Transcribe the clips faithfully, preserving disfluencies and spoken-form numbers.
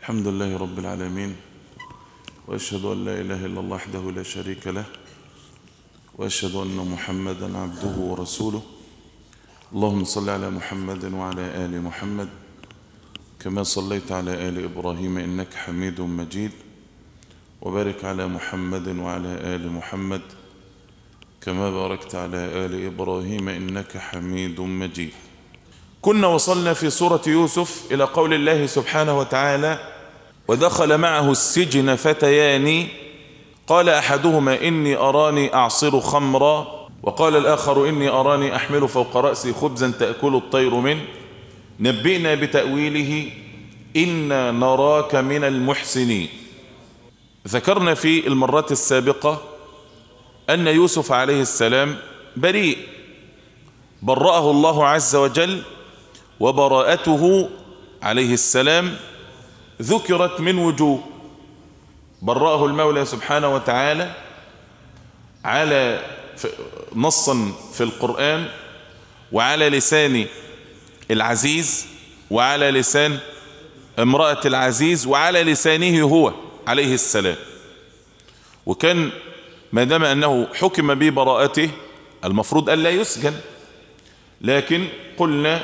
الحمد لله رب العالمين، وأشهد أن لا إله إلا الله وحده لا شريك له، وأشهد أن محمدا عبده ورسوله. اللهم صل على محمد وعلى آل محمد كما صليت على آل إبراهيم إنك حميد مجيد، وبارك على محمد وعلى آل محمد كما باركت على آل إبراهيم إنك حميد مجيد. كنا وصلنا في سورة يوسف إلى قول الله سبحانه وتعالى: ودخل معه السجن فتيان قال أحدهما إني أراني أعصر خمرا وقال الآخر إني أراني أحمل فوق رأسي خبزا تأكل الطير منه نبئنا بتأويله إنا نراك من المحسنين. ذكرنا في المرات السابقة أن يوسف عليه السلام بريء، برأه الله عز وجل، وبراءته عليه السلام ذكرت من وجوه. برأه المولى سبحانه وتعالى على نصا في القرآن، وعلى لسان العزيز، وعلى لسان امرأة العزيز، وعلى لسانه هو عليه السلام. وكان ما دام أنه حكم ببراءته المفروض ألا يسجن، لكن قلنا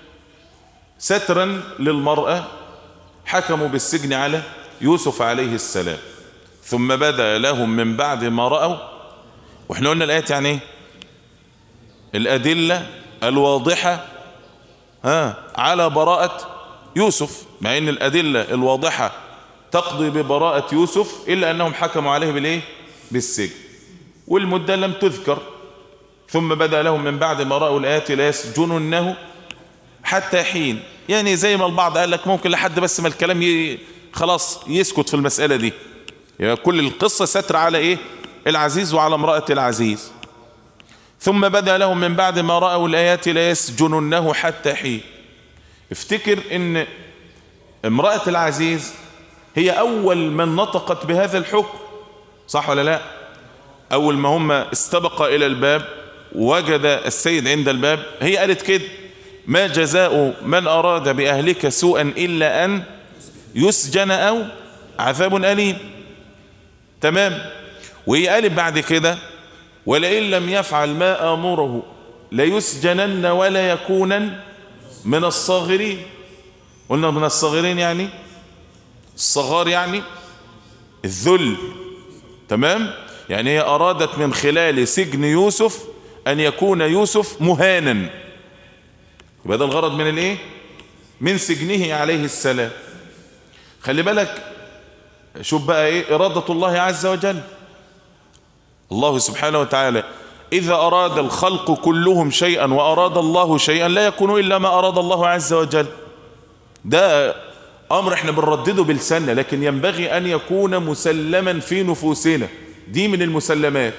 سترا للمرأة حكموا بالسجن على يوسف عليه السلام، ثم بدا لهم من بعد ما رأوا. واحنا قلنا الآيات يعني ايه؟ الأدلة الواضحة ها على براءة يوسف، مع ان الأدلة الواضحة تقضي ببراءة يوسف إلا أنهم حكموا عليه بالايه؟ بالسجن، والمدة لم تذكر. ثم بدا لهم من بعد ما رأوا الآيات لا يسجننه حتى حين، يعني زي ما البعض قال لك ممكن لحد بس ما الكلام ي... خلاص يسكت في المسألة دي. يعني كل القصة ستر على ايه؟ العزيز وعلى امرأة العزيز. ثم بدا لهم من بعد ما رأوا الآيات لا يسجننه حتى حين. افتكر ان امرأة العزيز هي اول من نطقت بهذا الحكم، صح ولا لا؟ اول ما هم استبق الى الباب وجد السيد عند الباب، هي قالت كده: ما جزاء من أراد بأهلك سوءا إلا أن يسجن أو عذاب أليم. تمام. وهي قالت بعد كده: ولئن لم يفعل ما آمره ليسجنن ولا يكونن من الصاغرين. قلنا من الصاغرين يعني الصغار، يعني الذل. تمام. يعني هي أرادت من خلال سجن يوسف أن يكون يوسف مهانا. يبقى ده الغرض من الايه؟ من سجنه عليه السلام. خلي بالك، شوف بقى ايه إرادة الله عز وجل. الله سبحانه وتعالى إذا أراد الخلق كلهم شيئا وأراد الله شيئا لا يكون إلا ما أراد الله عز وجل. ده أمر احنا بنردده بلساننا، لكن ينبغي أن يكون مسلما في نفوسنا. دي من المسلمات.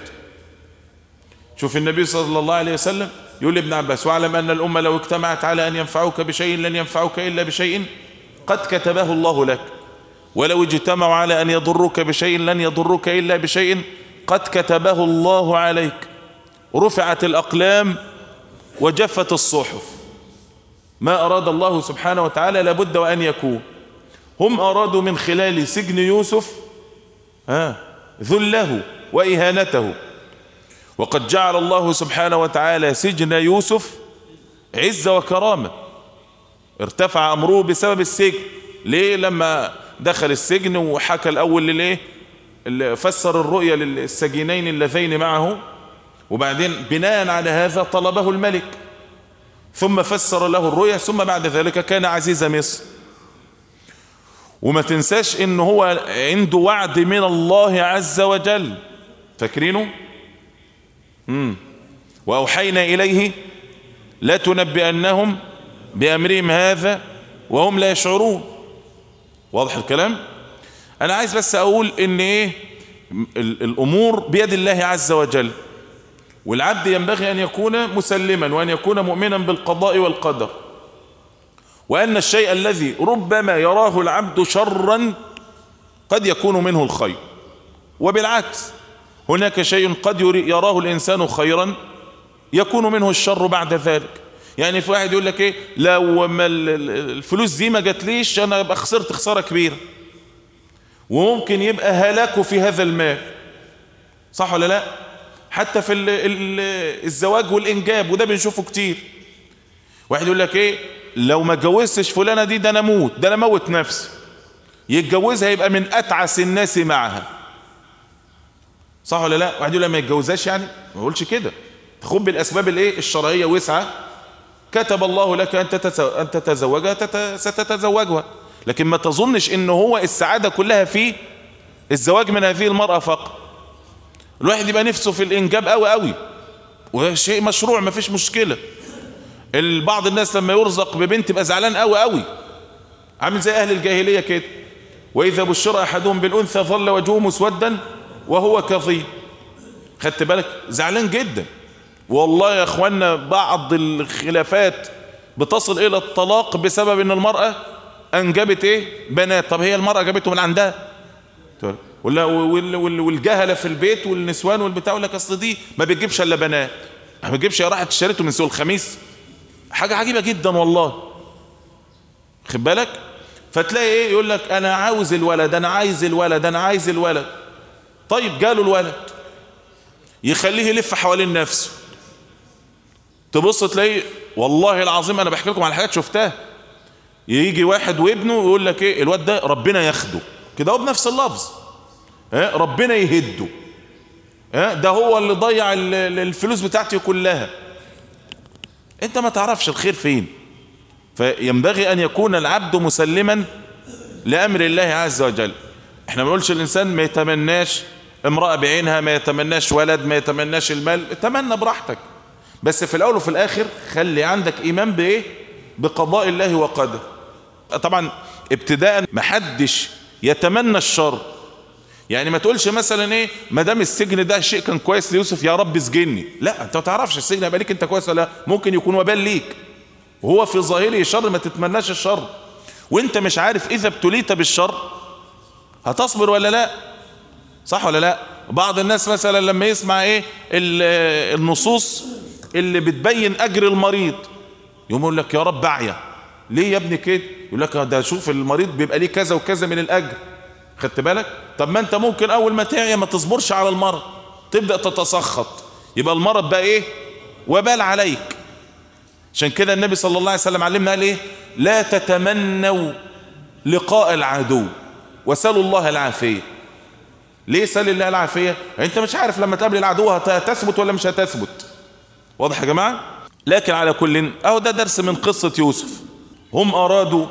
شوف النبي صلى الله عليه وسلم يقول لابن عباس: واعلم أن الأمة لو اجتمعت على أن ينفعوك بشيء لن ينفعوك إلا بشيء قد كتبه الله لك، ولو اجتمعوا على أن يضروك بشيء لن يضروك إلا بشيء قد كتبه الله عليك. رفعت الأقلام وجفت الصحف. ما أراد الله سبحانه وتعالى لابد وأن يكون. هم أرادوا من خلال سجن يوسف ها ذله وإهانته، وقد جعل الله سبحانه وتعالى سجن يوسف عزة وكرامة. ارتفع أمره بسبب السجن. ليه؟ لما دخل السجن وحكى الأول لليه، فسر الرؤيا للسجينين اللذين معه، وبعدين بناء على هذا طلبه الملك، ثم فسر له الرؤيا، ثم بعد ذلك كان عزيز مصر. وما تنساش إنه هو عنده وعد من الله عز وجل، فاكرينه؟ مم. وأوحينا إليه لا تنبئنهم بأمرهم هذا وهم لا يشعرون. واضح الكلام؟ أنا عايز بس أقول إن إيه، الأمور بيد الله عز وجل، والعبد ينبغي أن يكون مسلما وأن يكون مؤمنا بالقضاء والقدر، وأن الشيء الذي ربما يراه العبد شرا قد يكون منه الخير، وبالعكس هناك شيء قد يراه الإنسان خيرا يكون منه الشر بعد ذلك. يعني في واحد يقول لك ايه، لو ما الفلوس دي ما جاتليش انا ابقى خسرت خسارة كبيرة، وممكن يبقى هلاكه في هذا المال، صح ولا لا؟ حتى في ال ال الزواج والإنجاب، وده بنشوفه كتير. واحد يقول لك ايه، لو ما اتجوزتش فلانة دي ده انا اموت، ده انا موت نفسي. يتجوزها يبقى من اتعس الناس معها، صح ولا لا؟ واحد يقول لك ما يتجوزهاش، يعني ما يقولش كده، خد بالاسباب الايه الشرعيه وسعه، كتب الله لك ان ان تتزوجها ستتزوجها، لكن ما تظنش ان هو السعاده كلها في الزواج من هذه المراه فقط. الواحد يبقى نفسه في الانجاب قوي قوي، وشيء مشروع ما فيش مشكله. البعض الناس لما يرزق ببنت يبقى زعلان قوي قوي، عامل زي اهل الجاهليه كده، واذا بشر احدهم بالانثى ظل وجهه مسودا وهو كظيم. خدت بالك؟ زعلان جدا. والله يا اخوانا بعض الخلافات بتصل الى الطلاق بسبب ان المرأة انجبت ايه بنات. طب هي المرأة جابته من عندها؟ والجهلة في البيت والنسوان والبتاع يقول لك اصل دي ما بتجيبش الا بنات، ما بتجيبش، راحت اشتريته من سوق الخميس. حاجة عجيبة جدا والله، خد بالك؟ فتلاقي ايه يقول لك انا عاوز الولد، انا عايز الولد، انا عايز الولد. طيب جاله الولد، يخليه يلف حوالين نفسه، تبص تلاقي والله العظيم انا بحكي لكم على حاجات شفتها، يجي واحد وابنه يقول لك ايه الواد ده ربنا ياخده كده، هو بنفس اللفظ، ها ربنا يهده، ها ده هو اللي ضيع الفلوس بتاعتي كلها. انت ما تعرفش الخير فين. فينبغي ان يكون العبد مسلما لامر الله عز وجل. احنا ما بنقولش الانسان ما يتمناش امرأة بعينها، ما يتمناش ولد، ما يتمناش المال، تمنى براحتك، بس في الاول وفي الاخر خلي عندك ايمان بايه؟ بقضاء الله وقدره. طبعا ابتداء ما حدش يتمنى الشر، يعني ما تقولش مثلا ايه ما دام السجن ده شيء كان كويس ليوسف يا رب اسجني، لا، انت ما تعرفش السجن هيبقى ليك انت كويس ولا لا، ممكن يكون وبال ليك، وهو في ظاهره شر، ما تتمناش الشر وانت مش عارف اذا ابتليت بالشر هتصبر ولا لا، صح ولا لا؟ بعض الناس مثلا لما يسمع ايه النصوص اللي بتبين اجر المريض يقوم يقول لك يا رب اعيا، ليه يا ابني كده؟ يقول لك ده شوف المريض بيبقى ليه كذا وكذا من الاجر، خدت بالك؟ طب ما انت ممكن اول ما تعيا ما تصبرش على المرض، تبدأ تتسخط، يبقى المرض بقى ايه؟ وبال عليك. عشان كده النبي صلى الله عليه وسلم علمنا قال ايه؟ لا تتمنوا لقاء العدو وسلوا الله العافية. ليه سل الله العافية؟ انت مش عارف لما تقابل العدو هتثبت ولا مش هتثبت، واضح يا جماعة؟ لكن على كل اهو ده درس من قصة يوسف. هم ارادوا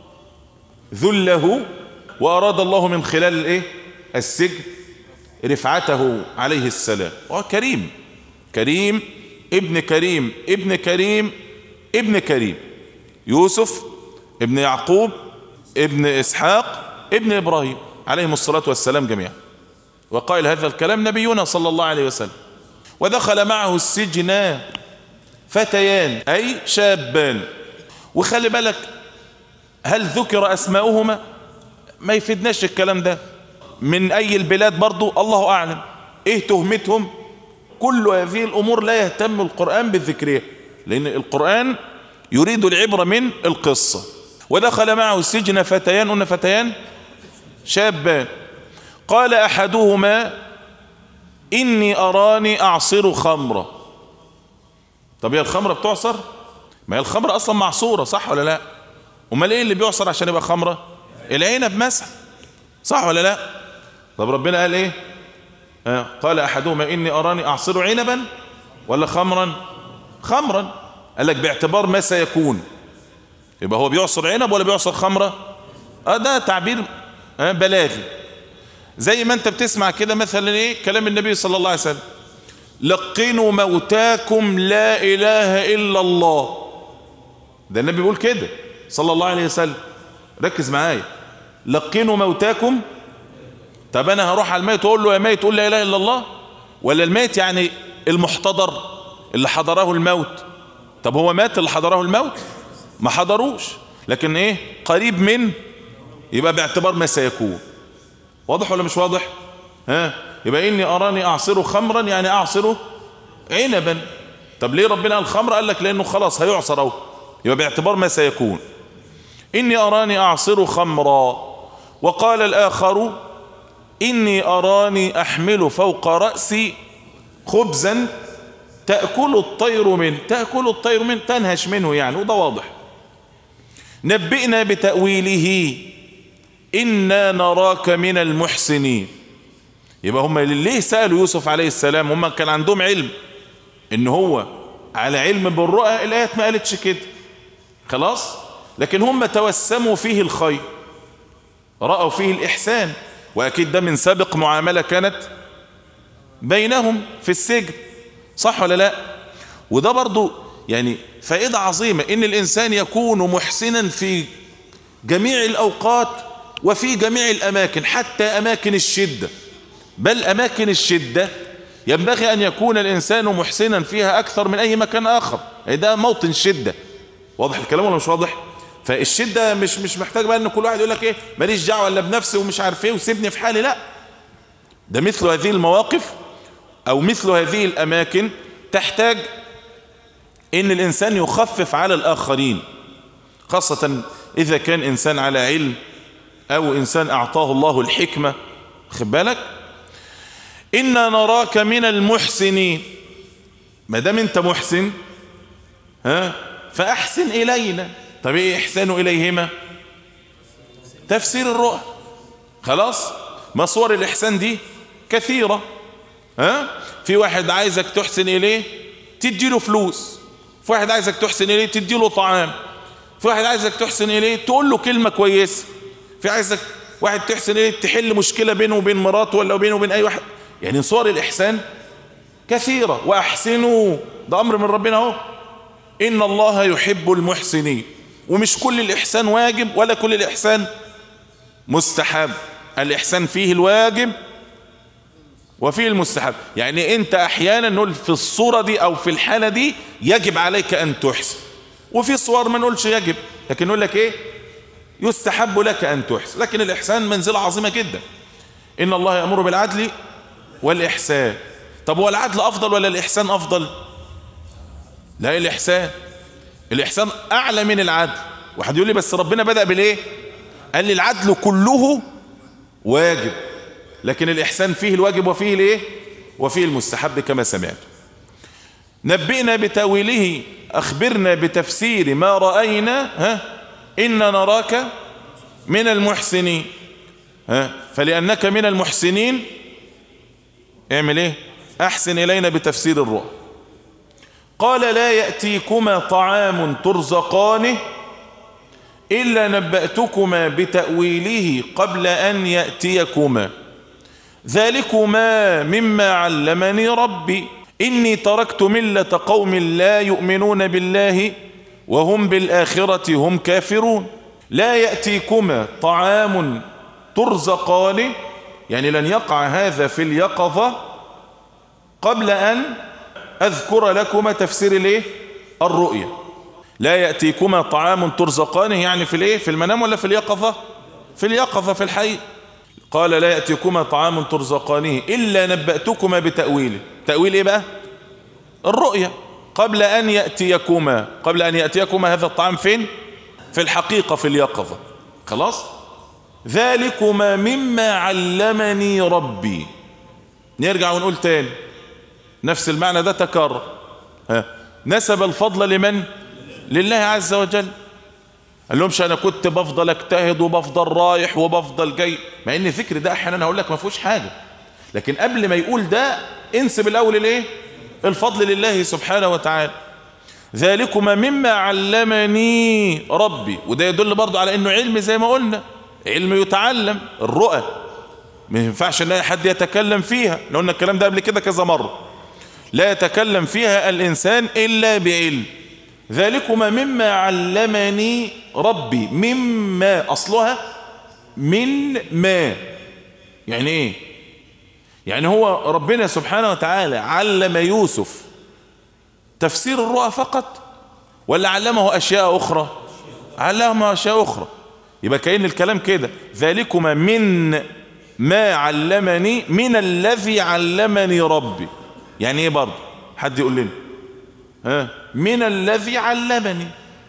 ذله واراد الله من خلال الايه السجن رفعته عليه السلام. هو كريم كريم ابن كريم ابن كريم ابن كريم، يوسف ابن يعقوب ابن اسحاق ابن ابراهيم عليهم الصلاة والسلام جميعا. وقال هذا الكلام نبينا صلى الله عليه وسلم. ودخل معه السجن فتيان أي شابان. وخلي بالك هل ذكر أسماؤهما؟ ما يفيدناش الكلام ده، من أي البلاد برضو الله أعلم، إيه تهمتهم؟ كل هذه الأمور لا يهتم القرآن بذكرها، لأن القرآن يريد العبرة من القصة. ودخل معه السجن فتيان، قلنا فتيان شابان، قال أحدهما إني أراني أعصر خمرة. طب هي الخمرة بتعصر؟ ما هي الخمرة أصلا معصورة، صح ولا لا؟ امال ايه اللي بيعصر عشان يبقى خمرة؟ العنب مثلا، صح ولا لا؟ طب ربنا قال ايه؟ آه قال أحدهما إني أراني أعصر عنبا ولا خمرا؟ خمرا. قال لك باعتبار ما سيكون، يبقى هو بيعصر عنب ولا بيعصر خمرة؟ اه ده تعبير آه بلاغي. زي ما انت بتسمع كده مثلا ايه كلام النبي صلى الله عليه وسلم، لقنوا موتاكم لا اله الا الله. ده النبي بيقول كده صلى الله عليه وسلم، ركز معايا، لقنوا موتاكم. طب انا هروح على الميت واقول له يا ميت قول لا اله الا الله؟ ولا الميت يعني المحتضر اللي حضره الموت؟ طب هو مات اللي حضره الموت؟ ما حضروش، لكن ايه قريب من، يبقى باعتبار ما سيكون. واضح ولا مش واضح؟ ها، يبقى إني أراني أعصر خمرا يعني أعصر عنبا. طب ليه ربنا قال الخمر؟ قال لك لانه خلاص هيعصر اهو، يبقى باعتبار ما سيكون. اني اراني اعصر خمرا. وقال الاخر اني اراني احمل فوق رأسي خبزا تأكل الطير منه. تأكل الطير منه تنهش منه يعني، وده واضح. نبئنا بتأويله إنا نراك من المحسنين. يبقى هم ليه سألوا يوسف عليه السلام؟ هم كان عندهم علم إن هو على علم بالرؤى. الآيات ما قالتش كده خلاص، لكن هم توسموا فيه الخير، رأوا فيه الإحسان، وأكيد ده من سابق معاملة كانت بينهم في السجن، صح ولا لا؟ وده برضو يعني فائدة عظيمة، إن الإنسان يكون محسنا في جميع الأوقات وفي جميع الأماكن، حتى أماكن الشدة. بل أماكن الشدة ينبغي أن يكون الإنسان محسنا فيها أكثر من أي مكان آخر. ده موطن شدة. واضح الكلام ولا مش واضح؟ فالشدة مش مش محتاج بقى أن كل واحد يقول لك إيه ماليش دعوة إلا بنفسي ومش عارف إيه وسيبني في حالي. لا، ده مثل هذه المواقف أو مثل هذه الأماكن تحتاج إن الإنسان يخفف على الآخرين، خاصة إذا كان إنسان على علم أو إنسان أعطاه الله الحكمة. خد بالك، إنا نراك من المحسنين. ما دام أنت محسن ها فأحسن إلينا. طب إيه إحسانه إليهما؟ تفسير الرؤى. خلاص، ما صور الإحسان دي كثيرة. ها في واحد عايزك تحسن إليه تديله فلوس، في واحد عايزك تحسن إليه تديله طعام، في واحد عايزك تحسن إليه تقول له كلمة كويسة، في عايزك واحد تحسن إليه تحل مشكلة بينه وبين مراته ولا بينه وبين أي واحد. يعني صور الإحسان كثيرة. وأحسنوا، ده أمر من ربنا اهو، إن الله يحب المحسنين. ومش كل الإحسان واجب ولا كل الإحسان مستحب. الإحسان فيه الواجب وفيه المستحب. يعني أنت أحيانا نقول في الصورة دي أو في الحالة دي يجب عليك أن تحسن، وفي صور ما نقولش يجب، لكن نقول لك إيه يستحب لك أن تحسن. لكن الإحسان منزلة عظيمة جدا. إن الله يأمر بالعدل والإحسان. طب هو العدل أفضل ولا الإحسان أفضل؟ لا، الإحسان. الإحسان أعلى من العدل. واحد يقول لي بس ربنا بدأ بالإيه؟ قال لي العدل كله واجب، لكن الإحسان فيه الواجب وفيه الإيه؟ وفيه المستحب كما سمعت. نبئنا بتأويله، أخبرنا بتفسير ما رأينا ها إن نراك من المحسنين. ها فلأنك من المحسنين اعمل إيه؟ أحسن إلينا بتفسير الرؤى. قال لا يأتيكما طعام ترزقانه إلا نبأتكما بتأويله قبل أن يأتيكما ذلكما مما علمني ربي إني تركت ملة قوم لا يؤمنون بالله وهم بالآخرة هم كافرون. لا يأتيكما طعام ترزقانه، يعني لن يقع هذا في اليقظة قبل أن أذكر لكما تفسير الايه الرؤية. لا يأتيكما طعام ترزقانه يعني في الايه في المنام ولا في اليقظة؟ في اليقظة في الحي. قال لا يأتيكما طعام ترزقانه إلا نبأتكما بتأويله. تأويل ايه بقى؟ الرؤية. قبل أن يأتيكما، قبل أن يأتيكما هذا الطعام فين؟ في الحقيقة في اليقظة. خلاص. ذلكما مما علمني ربي. نرجع ونقول تاني نفس المعنى ده تكرر. ها نسب الفضل لمن؟ لله عز وجل. قال لهمش انا كنت بفضل اجتهد وبفضل رايح وبفضل جاي، مع ان الذكر ده احيانا هقول لك ما فيهوش حاجه، لكن قبل ما يقول ده انسب الاول الايه الفضل لله سبحانه وتعالى. ذلكما مما علمني ربي. وده يدل برضه على انه علم زي ما قلنا، علم يتعلم. الرؤى ما ينفعش ان اي حد يتكلم فيها، لو قلنا الكلام ده قبل كده كذا مره. لا يتكلم فيها الإنسان إلا بعلم. ذلكما مما علمني ربي. مما أصلها من ما، يعني إيه؟ يعني هو ربنا سبحانه وتعالى علم يوسف تفسير الرؤى فقط ولا علمه أشياء أخرى؟ علمه أشياء أخرى. يبقى كأن الكلام كده ذلكما من ما علمني من الذي علمني ربي. يعني ايه برضه؟ حد يقول لنا ها من الذي علمني.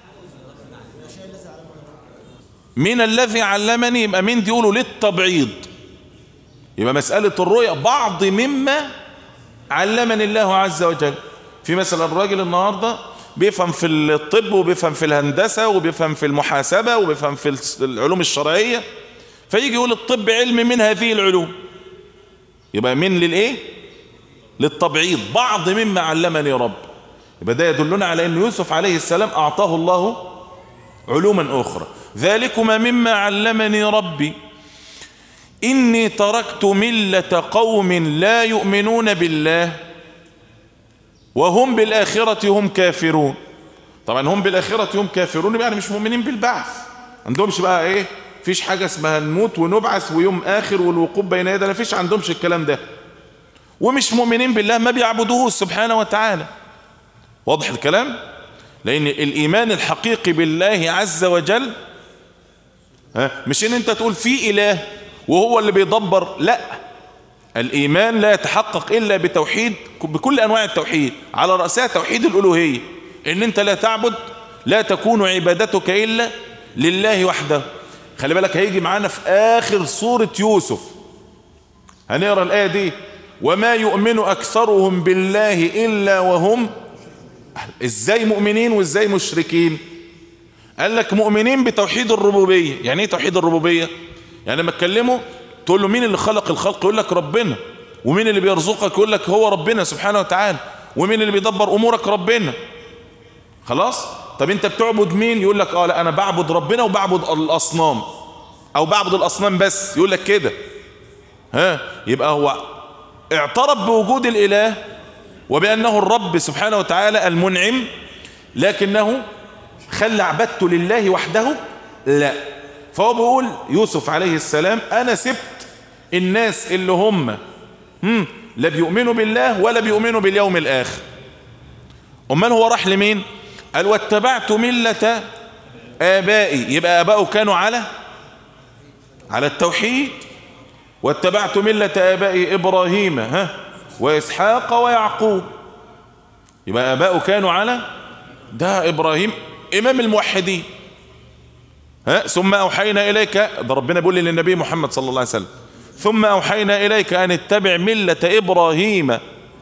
من الذي علمني يبقى مين دي؟ يقولوا للتبعيض. يبقى مسألة الرؤية بعض مما علمني الله عز وجل. في مثلا الراجل النهاردة بيفهم في الطب وبيفهم في الهندسة وبيفهم في المحاسبة وبيفهم في العلوم الشرعية، فيجي يقول الطب علم من هذه العلوم، يبقى من للإيه؟ للتبعيض، بعض مما علمني رب. يبقى ده يدلنا على أن يوسف عليه السلام أعطاه الله علوما أخرى. ذلكما مما علمني ربي إني تركت ملة قوم لا يؤمنون بالله وهم بالآخرة هم كافرون. طبعا هم بالآخرة هم كافرون يعني مش مؤمنين بالبعث، عندهمش بقى ايه، فيش حاجة اسمها نموت ونبعث ويوم آخر والوقوف بين يدينا، فيش عندهمش الكلام ده، ومش مؤمنين بالله، ما بيعبدوه سبحانه وتعالى. واضح الكلام؟ لأن الإيمان الحقيقي بالله عز وجل ها مش ان انت تقول في إله وهو اللي بيدبر، لا، الإيمان لا يتحقق إلا بتوحيد، بكل أنواع التوحيد، على رأسها توحيد الألوهية، إن أنت لا تعبد، لا تكون عبادتك إلا لله وحده. خلي بالك هيجي معانا في آخر سورة يوسف هنقرأ الآية دي، وما يؤمن أكثرهم بالله إلا وهم. إزاي مؤمنين وإزاي مشركين؟ قال لك مؤمنين بتوحيد الربوبية. يعني إيه توحيد الربوبية؟ يعني لما تكلمه تقول له مين اللي خلق الخلق، يقول لك ربنا. ومين اللي بيرزقك، يقول لك هو ربنا سبحانه وتعالى. ومين اللي بيدبر امورك، ربنا. خلاص. طب انت بتعبد مين؟ يقول لك اه لا انا بعبد ربنا وبعبد الاصنام، او بعبد الاصنام بس، يقول لك كده. ها يبقى هو اعترف بوجود الاله وبانه الرب سبحانه وتعالى المنعم، لكنه خلى عبادته لله وحده لا. فهو بيقول يوسف عليه السلام انا سبت الناس اللي هم هم لا بيؤمنوا بالله ولا بيؤمنوا باليوم الاخر. امال هو راح لمين؟ قال واتبعت ملة ابائي. يبقى ابائه كانوا على على التوحيد. واتبعت ملة ابائي ابراهيم ها واسحاق ويعقوب. يبقى ابائه كانوا على ده، ابراهيم امام الموحدين. ها ثم أوحينا إليك، ده ربنا بيقول للنبي محمد صلى الله عليه وسلم، ثم أوحينا إليك أن اتبع ملة إبراهيم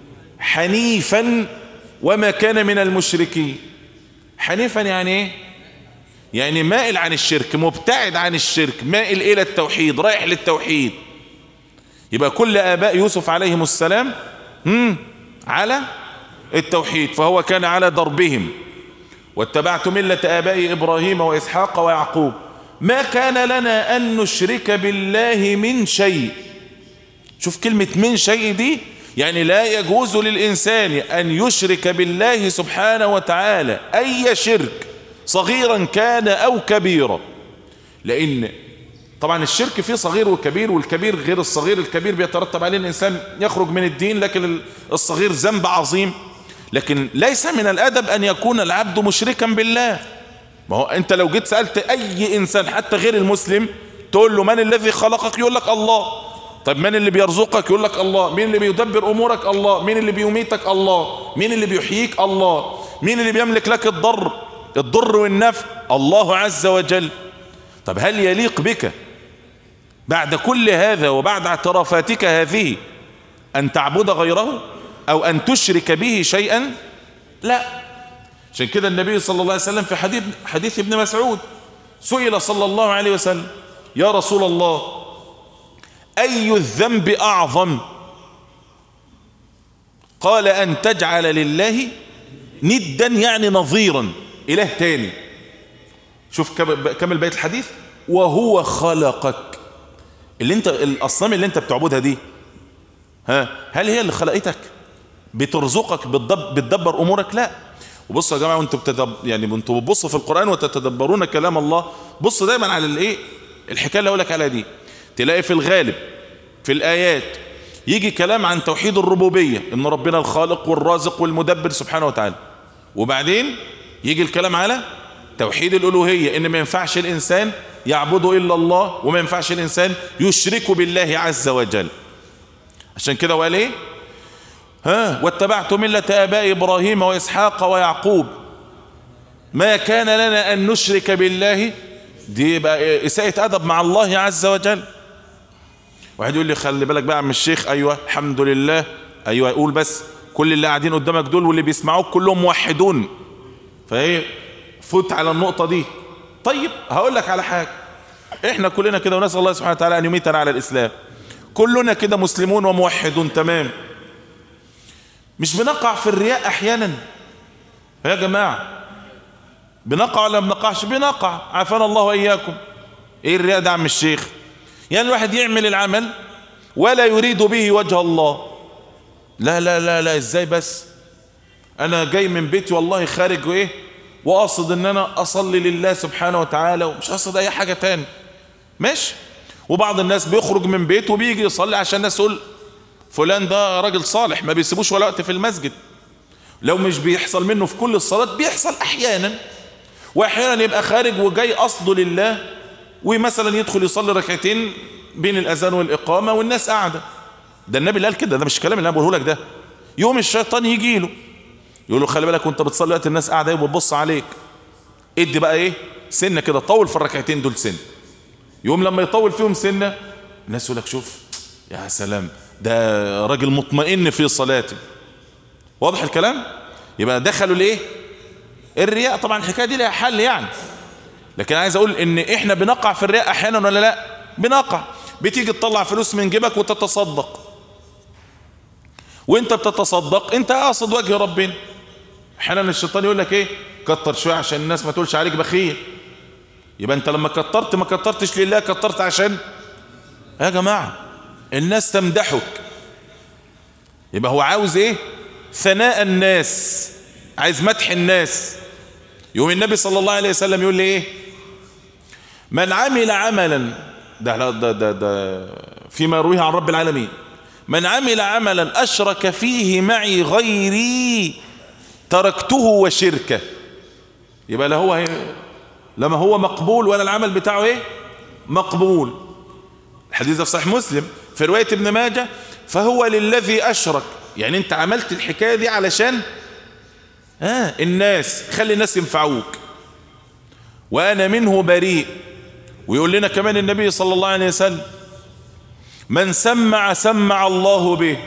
حنيفا وما كان من المشركين. حنيفا يعني ايه؟ يعني مائل عن الشرك، مبتعد عن الشرك، مائل إلى التوحيد، رايح للتوحيد. يبقى كل آباء يوسف عليهم السلام هم على التوحيد، فهو كان على دربهم. واتبعت ملة آبائي إبراهيم وإسحاق ويعقوب ما كان لنا أن نشرك بالله من شيء. شوف كلمة من شيء دي، يعني لا يجوز للإنسان أن يشرك بالله سبحانه وتعالى أي شرك صغيرا كان أو كبيرا. لأن طبعا الشرك فيه صغير وكبير، والكبير غير الصغير. الكبير بيترتب عليه الإنسان يخرج من الدين، لكن الصغير ذنب عظيم. لكن ليس من الأدب أن يكون العبد مشركا بالله. ما هو أنت لو جيت سألت أي إنسان حتى غير المسلم تقول له من الذي خلقك، يقول لك الله. طيب من اللي بيرزقك؟ يقول لك الله. مين اللي بيدبر أمورك؟ الله. مين اللي بيميتك؟ الله. مين اللي بيحييك؟ الله. مين اللي بيملك لك الضر الضر والنفع؟ الله عز وجل. طب هل يليق بك بعد كل هذا وبعد اعترافاتك هذه أن تعبد غيره أو أن تشرك به شيئا؟ لا. عشان كده النبي صلى الله عليه وسلم في حديث حديث ابن مسعود سئل صلى الله عليه وسلم يا رسول الله أي الذنب أعظم؟ قال أن تجعل لله ندا، يعني نظيرا، إله تاني. شوف كمل بيت الحديث، وهو خلقك. اللي انت الأصنام اللي انت بتعبدها دي ها هل هي اللي خلقتك؟ بترزقك؟ بتدبر أمورك؟ لا. وبصوا يا جماعة وانتوا بتدب... يعني وانتوا بتبصوا في القرآن وتتدبرون كلام الله، بصوا دايما على الايه الحكاية اللي اقول لك عليها دي. تلاقي في الغالب في الآيات يجي كلام عن توحيد الربوبية، ان ربنا الخالق والرازق والمدبر سبحانه وتعالى، وبعدين يجي الكلام على توحيد الألوهية، ان ما ينفعش الإنسان يعبده إلا الله، وما ينفعش الإنسان يشرك بالله عز وجل. عشان كده وقال ايه؟ ها واتبعت ملة آباء إبراهيم وإسحاق ويعقوب ما كان لنا أن نشرك بالله. دي بقى إساءة أدب مع الله عز وجل. واحد يقول لي خلي بالك بقى عم الشيخ، أيوة الحمد لله، أيوة يقول بس كل اللي قاعدين قدامك دول واللي بيسمعوك كلهم موحدون، فايه فوت على النقطة دي. طيب هقول لك على حاجة، احنا كلنا كده ونسأل الله سبحانه وتعالى أن يميتنا على الإسلام، كلنا كده مسلمون وموحدون تمام، مش بنقع في الرياء أحيانا يا جماعة؟ بنقع ولا بنقعش؟ بنقع، عافانا الله وإياكم. ايه الرياء ده عم الشيخ؟ يعني الواحد يعمل العمل ولا يريد به وجه الله. لا لا لا لا ازاي بس؟ انا جاي من بيتي والله خارج وايه واقصد ان انا اصلي لله سبحانه وتعالى ومش قصد اي حاجة تاني، ماشي. وبعض الناس بيخرج من بيته وبيجي يصلي عشان الناس تقول فلان ده راجل صالح ما بيسيبوش ولا وقت في المسجد. لو مش بيحصل منه في كل الصلاة بيحصل احيانا، واحيانا يبقى خارج وجاي قصده لله ومثلا يدخل يصلي ركعتين بين الاذان والاقامة والناس قاعدة. ده النبي اللي قال كده، ده مش الكلام اللي انا بقوله لك ده. يوم الشيطان يجي له يقول له خلي بالك وانت بتصلي وقت الناس قاعده وبتبص عليك، ادي بقى ايه سنه كده، طول في الركعتين دول سنه. يوم لما يطول فيهم سنه الناس يقول لك شوف يا سلام ده راجل مطمئن في صلاته. واضح الكلام؟ يبقى دخلوا الايه الرياء. طبعا الحكايه دي لها حل يعني، لكن عايز اقول ان احنا بنقع في الرياء احيانا ولا لا؟ بنقع. بتيجي تطلع فلوس من جيبك وتتصدق، وانت بتتصدق انت قاصد وجه ربنا. احيانا الشيطان يقول لك ايه كتر شويه عشان الناس ما تقولش عليك بخيل. يبقى انت لما كترت ما كترتش لله، كترت عشان يا جماعه الناس تمدحك. يبقى هو عاوز ايه؟ ثناء الناس، عايز مدح الناس. يوم النبي صلى الله عليه وسلم يقول لي ايه؟ من عمل عملا، ده ده ده, ده فيما يرويه عن رب العالمين، من عمل عملا أشرك فيه معي غيري تركته وشركه. يبقى لا هو هي لما هو مقبول ولا العمل بتاعه ايه مقبول. الحديث ده في صحيح مسلم في رواية ابن ماجه، فهو للذي أشرك. يعني انت عملت الحكاية دي علشان آه الناس، خلي الناس ينفعوك، وأنا منه بريء. ويقول لنا كمان النبي صلى الله عليه وسلم من سمع سمع الله به،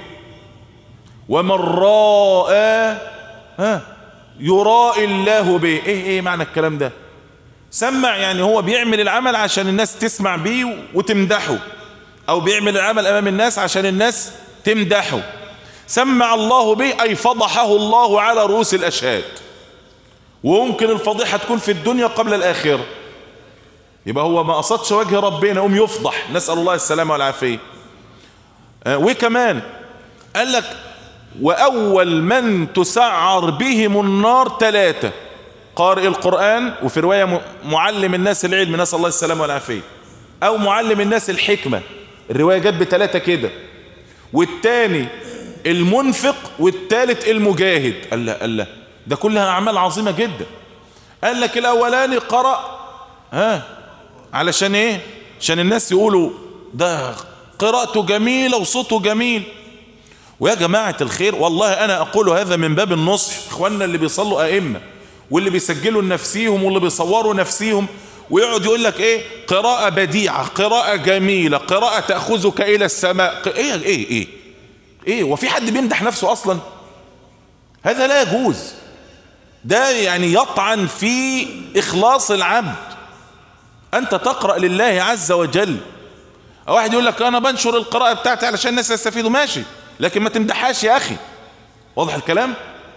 ومن راى ها يراء الله به. ايه ايه معنى الكلام ده؟ سمع يعني هو بيعمل العمل عشان الناس تسمع بيه وتمدحه، او بيعمل العمل امام الناس عشان الناس تمدحه. سمع الله به اي فضحه الله على رؤوس الاشهاد، وممكن الفضيحة تكون في الدنيا قبل الاخرة. يبقى هو ما قصدش وجه ربنا يقوم يفضح، نسأل الله السلامة والعافية. آه وكمان قال لك وأول من تسعر بهم النار ثلاثة: قارئ القرآن، وفي رواية معلم الناس العلم، نسأل الله السلامة والعافية، أو معلم الناس الحكمة. الرواية جت بثلاثة كده. والتاني المنفق، والثالث المجاهد. قال لا قال لا ده كلها أعمال عظيمة جدا. قال لك الأولاني قرأ ها علشان ايه؟ عشان الناس يقولوا ده قراءته جميلة وصوته جميل. ويا جماعة الخير والله أنا أقول هذا من باب النصح. إخواننا اللي بيصلوا أئمة واللي بيسجلوا لنفسيهم واللي بيصوروا نفسيهم ويقعد يقول لك إيه قراءة بديعة، قراءة جميلة، قراءة تأخذك إلى السماء. إيه إيه إيه إيه وفي حد بيمدح نفسه أصلا؟ هذا لا يجوز. ده يعني يطعن في إخلاص العبد. أنت تقرأ لله عز وجل. واحد يقول لك أنا بنشر القراءة بتاعتي علشان الناس يستفيدوا، ماشي، لكن ما تمدحهاش يا أخي. واضح الكلام؟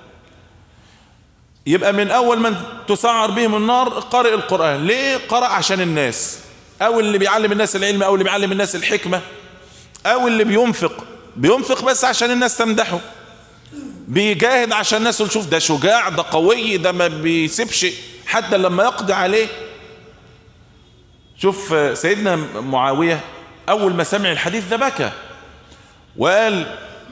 يبقى من أول من تسعر بهم النار قارئ القرآن. ليه قرأ؟ عشان الناس، أو اللي بيعلم الناس العلم، أو اللي بيعلم الناس الحكمة، أو اللي بينفق بينفق بس عشان الناس تمدحه، بيجاهد عشان الناس تشوف ده شجاع، ده قوي، ده ما بيسيبش حتى لما يقضي عليه. شوف سيدنا معاوية أول ما سمع الحديث ده بكى وقال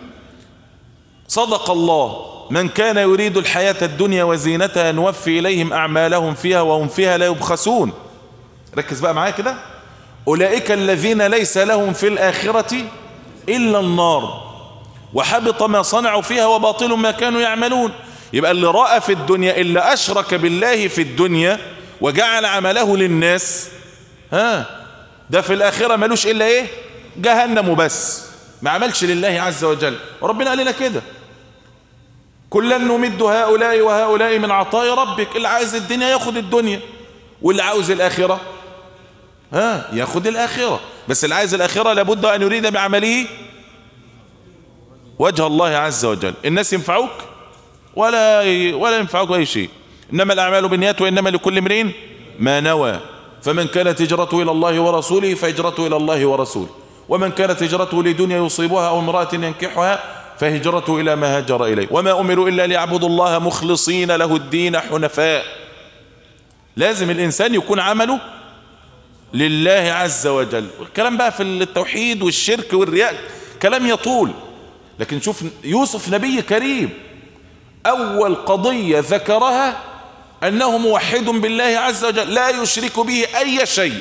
صدق الله، من كان يريد الحياة الدنيا وزينتها نوفي إليهم أعمالهم فيها وهم فيها لا يبخسون. ركز بقى معايا كده. أولئك الذين ليس لهم في الآخرة إلا النار وحبط ما صنعوا فيها وباطل ما كانوا يعملون. يبقى اللي رأى في الدنيا، اللي أشرك بالله في الدنيا وجعل عمله للناس، ها ده في الآخرة ملوش إلا إيه؟ جهنم بس، ما عملش لله عز وجل. وربنا قال لنا كده: كلا نمد هؤلاء وهؤلاء من عطاء ربك. اللي عايز الدنيا ياخد الدنيا، واللي عاوز الآخرة ها ياخد الآخرة. بس اللي عايز الآخرة لابد أن يريد بعمله وجه الله عز وجل. الناس ينفعوك ولا ولا ينفعوك أي شيء، إنما الأعمال بالنيات وإنما لكل امرئ ما نوى. فمن كانت هجرته إلى الله ورسوله فهجرته إلى الله ورسوله، ومن كانت هجرته لدنيا يصيبها أو امرأة ينكحها فهجرته إلى ما هاجر إليه. وما أمروا إلا ليعبدوا الله مخلصين له الدين حنفاء. لازم الإنسان يكون عمله لله عز وجل. والكلام بقى في التوحيد والشرك والرياء كلام يطول، لكن شوف يوسف نبي كريم، أول قضية ذكرها أنه موحد بالله عز وجل لا يشرك به أي شيء.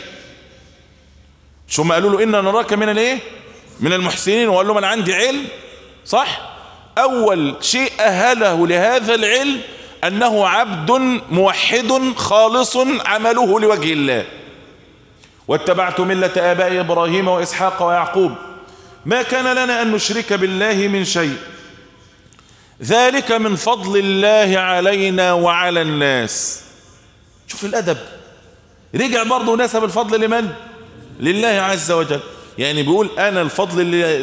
شو ما قالوا له إنا نراك من الايه من المحسنين، وقال له من عندي علم، صح؟ أول شيء أهله لهذا العلم أنه عبد موحد خالص عمله لوجه الله. واتبعت ملة آباء إبراهيم وإسحاق ويعقوب ما كان لنا أن نشرك بالله من شيء ذلك من فضل الله علينا وعلى الناس. شوف الأدب، رجع برضه نسب الفضل لمن؟ لله عز وجل. يعني بيقول أنا الفضل اللي,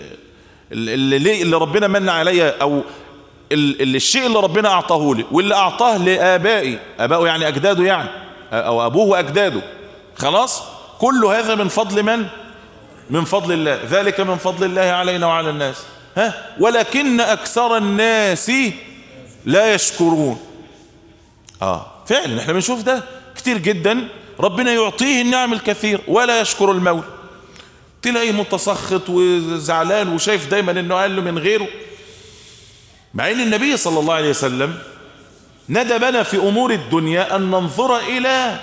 اللي, اللي ربنا من علي، أو اللي الشيء اللي ربنا أعطاه لي واللي أعطاه لآبائي، آبائه يعني أجداده، يعني أو أبوه وأجداده، خلاص كل هذا من فضل من؟ من فضل الله. ذلك من فضل الله علينا وعلى الناس، ها ولكن أكثر الناس لا يشكرون. آه فعلا احنا بنشوف ده كتير جدا، ربنا يعطيه النعم الكثير ولا يشكر المولى. تلاقيه متسخط وزعلان وشايف دايما انه اقل من غيره، مع ان النبي صلى الله عليه وسلم ندبنا في امور الدنيا ان ننظر الى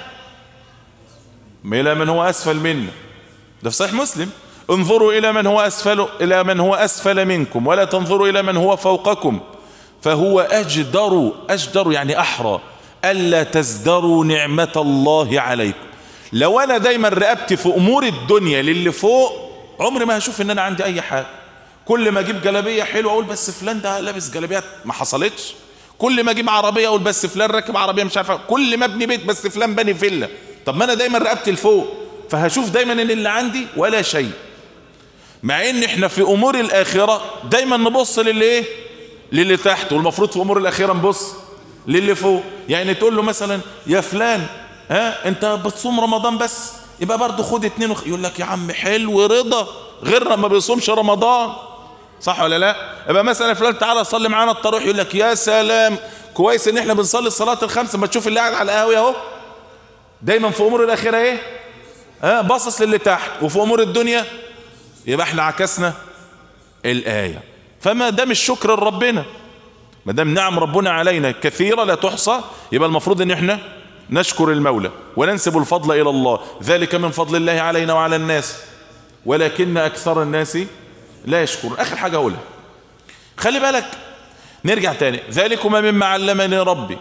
الى من هو اسفل منا. ده في صحيح مسلم: انظروا الى من هو اسفل الى من هو اسفل منكم ولا تنظروا الى من هو فوقكم فهو اجدر اجدر يعني احرى الا تزدروا نعمة الله عليكم. لو انا دايما رقبتي في امور الدنيا للي فوق، عمري ما هشوف ان انا عندي اي حاجه. كل ما اجيب جلابيه حلوه اقول بس فلان ده لابس جلابيات ما حصلتش. كل ما اجيب عربيه اقول بس فلان راكب عربيه مش عارف. كل ما ابني بيت بس فلان بني فيلا. طب ما انا دايما رقبتي لفوق، فهشوف دايما ان اللي عندي ولا شيء. مع ان احنا في امور الاخره دايما نبص للي ايه للي تحت، والمفروض في امور الاخره نبص للي فوق. يعني تقول له مثلا يا فلان ها انت بتصوم رمضان بس، يبقى برضه خد اتنين وخ... يقول لك يا عم حلو رضا، غير ما بيصومش رمضان، صح ولا لا؟ يبقى مثلا فلان تعالى صلي معانا التراويح، يقول لك يا سلام كويس ان احنا بنصلي الصلاه الخمسه. ما تشوف اللي قاعد على القهوه اهو دايما في امور الاخره ايه ها باصص للي تحت، وفي امور الدنيا يبقى احنا عكسنا الايه. فما دام الشكر لربنا، ما دام نعم ربنا علينا كثيره لا تحصى، يبقى المفروض ان احنا نشكر المولى وننسب الفضل إلى الله. ذلك من فضل الله علينا وعلى الناس ولكن أكثر الناس لا يشكر. آخر حاجة أقولها، خلي بالك نرجع تاني: ذلكما مما علمني ربي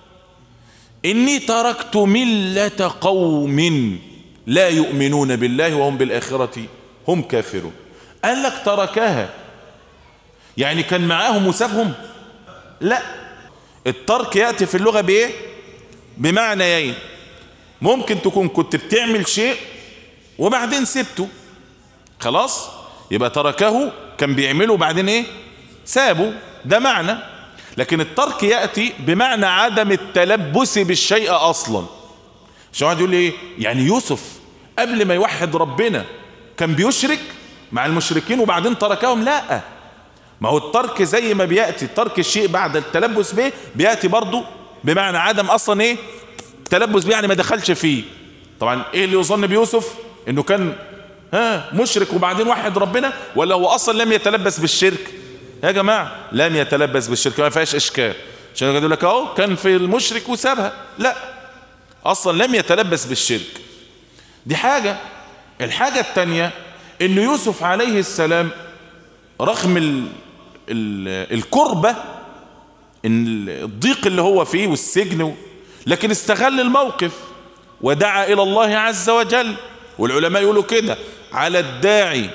إني تركت ملة قوم لا يؤمنون بالله وهم بالآخرة هم كافرون. قال لك تركها يعني كان معاهم وسابهم؟ لا، الترك يأتي في اللغة بإيه؟ بمعنيين. ممكن تكون كنت بتعمل شيء وبعدين سبته، خلاص يبقى تركه، كان بيعمله وبعدين ايه سابه، ده معنى. لكن الترك يأتي بمعنى عدم التلبس بالشيء اصلا. عشان واحد يقول لي ايه يعني يوسف قبل ما يوحد ربنا كان بيشرك مع المشركين وبعدين تركهم؟ لا، ما هو الترك زي ما بيأتي ترك الشيء بعد التلبس به، بيأتي برضو بمعنى عدم اصلا ايه تلبس بيه، يعني ما دخلش فيه. طبعا ايه اللي يظن بيوسف؟ انه كان ها مشرك وبعدين وحد ربنا، ولا هو اصلا لم يتلبس بالشرك؟ يا جماعه لم يتلبس بالشرك، ما فيهاش اشكال. عشان يقول لك اهو كان في المشرك وسابها، لا اصلا لم يتلبس بالشرك. دي حاجه. الحاجه الثانيه ان يوسف عليه السلام رغم الكربة الضيق اللي هو فيه والسجن، لكن استغل الموقف ودعا إلى الله عز وجل. والعلماء يقولوا كده: على الداعي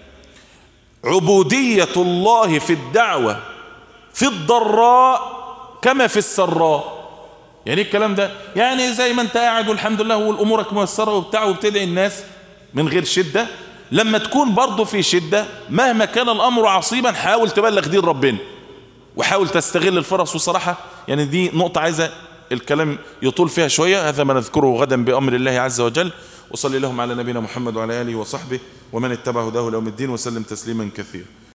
عبودية الله في الدعوة في الضراء كما في السراء. يعني الكلام ده يعني زي ما انت قاعد والحمد لله والأمورك ميسرة وبتاع وبتدعي الناس من غير شدة، لما تكون برضه في شدة مهما كان الأمر عصيبا حاول تبلغ دين ربنا وحاول تستغل الفرص. وصراحة يعني دي نقطة عايزة الكلام يطول فيها شوية، هذا ما نذكره غدا بأمر الله عز وجل. وصلي اللهم على نبينا محمد وعلى آله وصحبه ومن اتبع هداه ليوم الدين وسلم تسليما كثيرا.